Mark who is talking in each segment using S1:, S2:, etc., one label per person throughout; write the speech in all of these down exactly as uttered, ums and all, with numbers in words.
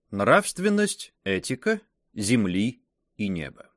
S1: Нравственность, этика, Земли и неба.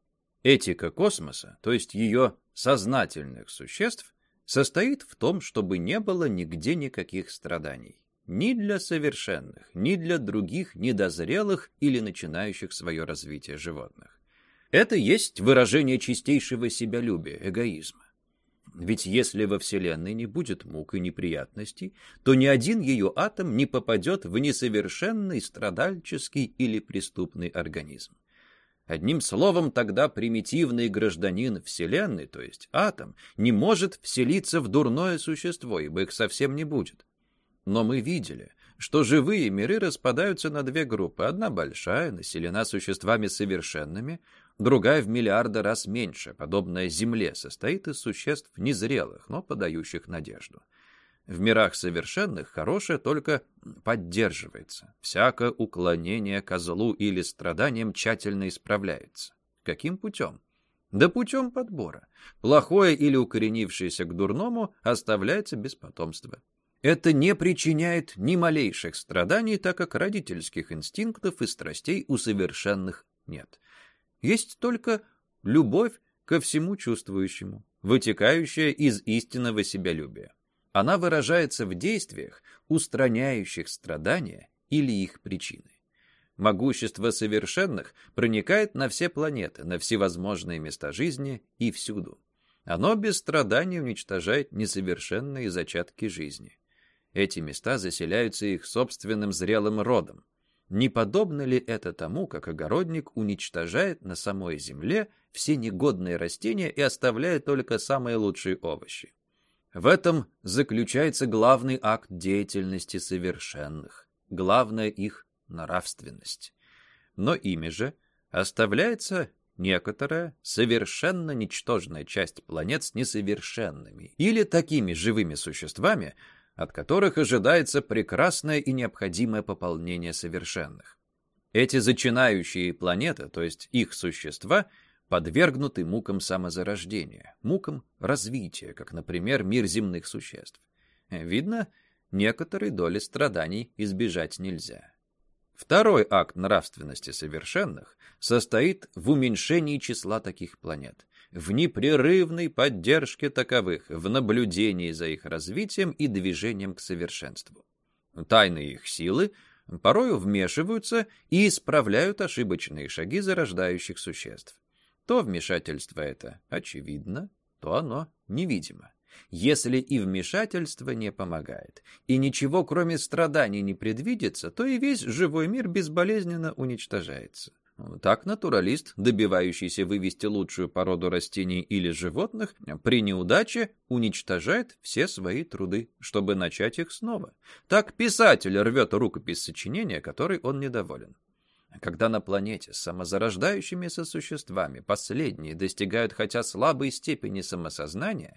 S1: Этика космоса, то есть ее сознательных существ, состоит в том, чтобы не было нигде никаких страданий. Ни для совершенных, ни для других недозрелых или начинающих свое развитие животных. Это есть выражение чистейшего себялюбия, эгоизма. Ведь если во Вселенной не будет мук и неприятностей, то ни один ее атом не попадет в несовершенный, страдальческий или преступный организм. Одним словом, тогда примитивный гражданин Вселенной, то есть атом, не может вселиться в дурное существо, ибо их совсем не будет. Но мы видели, что живые миры распадаются на две группы. Одна большая, населена существами совершенными, другая в миллиарды раз меньше, подобная Земле, состоит из существ незрелых, но подающих надежду. В мирах совершенных хорошее только поддерживается. Всякое уклонение ко злу или страданиям тщательно исправляется. Каким путем? Да путем подбора. Плохое или укоренившееся к дурному оставляется без потомства. Это не причиняет ни малейших страданий, так как родительских инстинктов и страстей у совершенных нет. Есть только любовь ко всему чувствующему, вытекающая из истинного себялюбия. Она выражается в действиях, устраняющих страдания или их причины. Могущество совершенных проникает на все планеты, на всевозможные места жизни и всюду. Оно без страданий уничтожает несовершенные зачатки жизни. Эти места заселяются их собственным зрелым родом. Не подобно ли это тому, как огородник уничтожает на самой земле все негодные растения и оставляет только самые лучшие овощи? В этом заключается главный акт деятельности совершенных, главная их нравственность. Но ими же оставляется некоторая совершенно ничтожная часть планет с несовершенными или такими живыми существами, от которых ожидается прекрасное и необходимое пополнение совершенных. Эти зачинающие планеты, то есть их существа, подвергнуты мукам самозарождения, мукам развития, как, например, мир земных существ. Видно, некоторой доли страданий избежать нельзя. Второй акт нравственности совершенных состоит в уменьшении числа таких планет, в непрерывной поддержке таковых, в наблюдении за их развитием и движением к совершенству. Тайны их силы порою вмешиваются и исправляют ошибочные шаги зарождающих существ. То вмешательство это очевидно, то оно невидимо. Если и вмешательство не помогает, и ничего кроме страданий не предвидится, то и весь живой мир безболезненно уничтожается. Так натуралист, добивающийся вывести лучшую породу растений или животных, при неудаче уничтожает все свои труды, чтобы начать их снова. Так писатель рвет рукопись сочинения, которой он недоволен. Когда на планете с самозарождающимися существами последние достигают хотя слабой степени самосознания,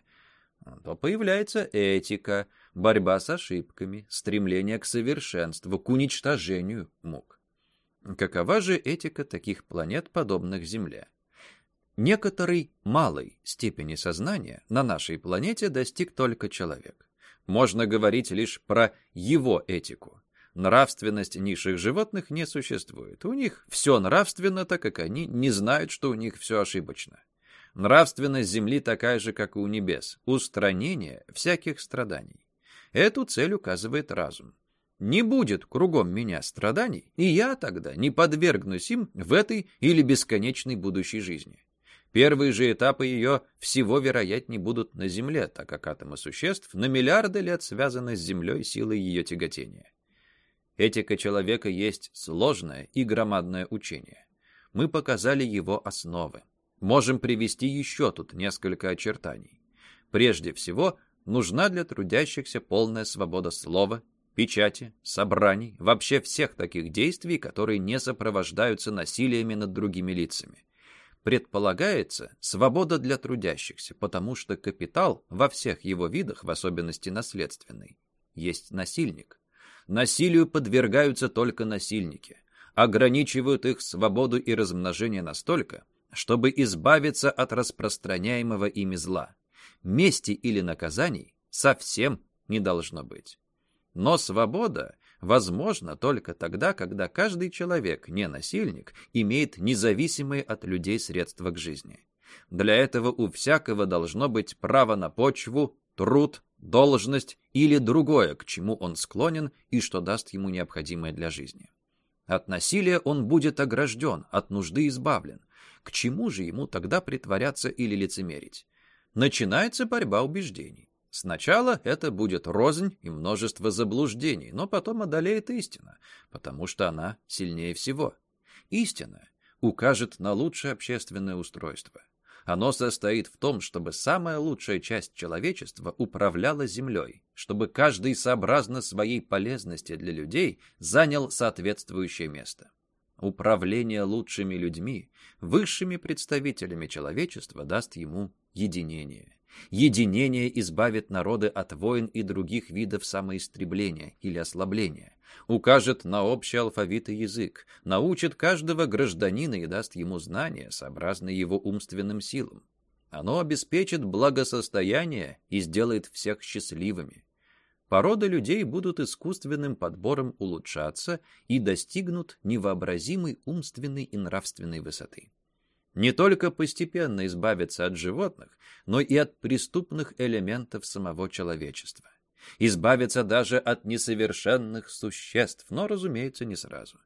S1: то появляется этика, борьба с ошибками, стремление к совершенству, к уничтожению мук. Какова же этика таких планет, подобных Земле? Некоторой малой степени сознания на нашей планете достиг только человек. Можно говорить лишь про его этику. Нравственность низших животных не существует. У них все нравственно, так как они не знают, что у них все ошибочно. Нравственность Земли такая же, как и у небес. Устранение всяких страданий. Эту цель указывает разум. Не будет кругом меня страданий, и я тогда не подвергнусь им в этой или бесконечной будущей жизни. Первые же этапы ее всего вероятнее будут на Земле, так как атомы существ на миллиарды лет связаны с Землей силой ее тяготения. Этика человека есть сложное и громадное учение. Мы показали его основы. Можем привести еще тут несколько очертаний. Прежде всего, нужна для трудящихся полная свобода слова, печати, собраний, вообще всех таких действий, которые не сопровождаются насилиями над другими лицами. Предполагается свобода для трудящихся, потому что капитал во всех его видах, в особенности наследственный, есть насильник. Насилию подвергаются только насильники, ограничивают их свободу и размножение настолько, чтобы избавиться от распространяемого ими зла. Мести или наказаний совсем не должно быть. Но свобода возможно только тогда, когда каждый человек, не насильник, имеет независимые от людей средства к жизни. Для этого у всякого должно быть право на почву, труд, должность или другое, к чему он склонен и что даст ему необходимое для жизни. От насилия он будет огражден, от нужды избавлен. К чему же ему тогда притворяться или лицемерить? Начинается борьба убеждений. Сначала это будет рознь и множество заблуждений, но потом одолеет истина, потому что она сильнее всего. Истина укажет на лучшее общественное устройство. Оно состоит в том, чтобы самая лучшая часть человечества управляла землей, чтобы каждый сообразно своей полезности для людей занял соответствующее место. Управление лучшими людьми, высшими представителями человечества, даст ему единение. Единение избавит народы от войн и других видов самоистребления или ослабления, укажет на общий алфавит и язык, научит каждого гражданина и даст ему знания, сообразные его умственным силам. Оно обеспечит благосостояние и сделает всех счастливыми. Породы людей будут искусственным подбором улучшаться и достигнут невообразимой умственной и нравственной высоты. Не только постепенно избавиться от животных, но и от преступных элементов самого человечества. Избавиться даже от несовершенных существ, но, разумеется, не сразу.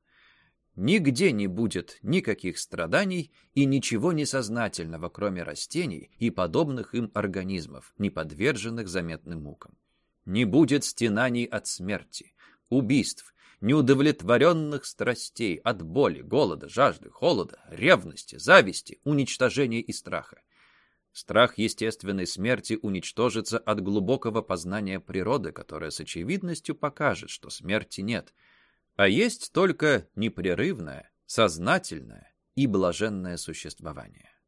S1: Нигде не будет никаких страданий и ничего несознательного, кроме растений и подобных им организмов, не подверженных заметным мукам. Не будет стенаний от смерти, убийств, неудовлетворенных страстей, от боли, голода, жажды, холода, ревности, зависти, уничтожения и страха. Страх естественной смерти уничтожится от глубокого познания природы, которая с очевидностью покажет, что смерти нет, а есть только непрерывное, сознательное и блаженное существование.